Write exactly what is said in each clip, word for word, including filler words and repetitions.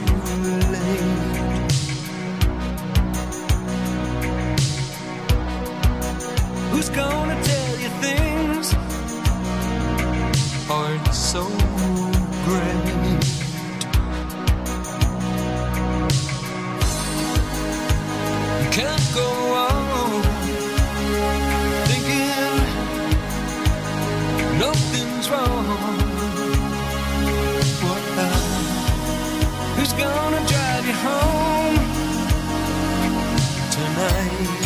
late. Who's gonna tell you things aren't so great? You can't go on thinking nothing's wrong. What now? Who's gonna drive you home tonight?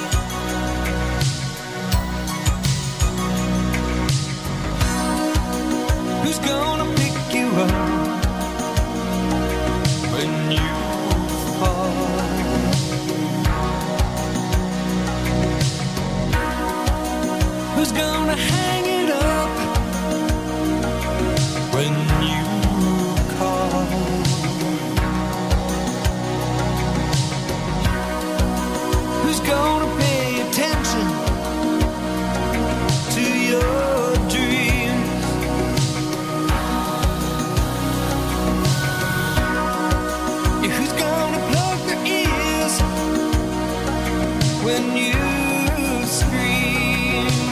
Who's gonna pick you up when you fall? Who's gonna hang it up when you call? Who's gonna pay attention to your dreams? Yeah, who's gonna plug their ears when you scream?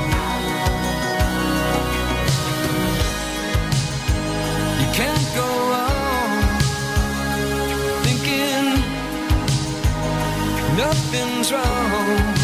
You can't go on thinking nothing's wrong.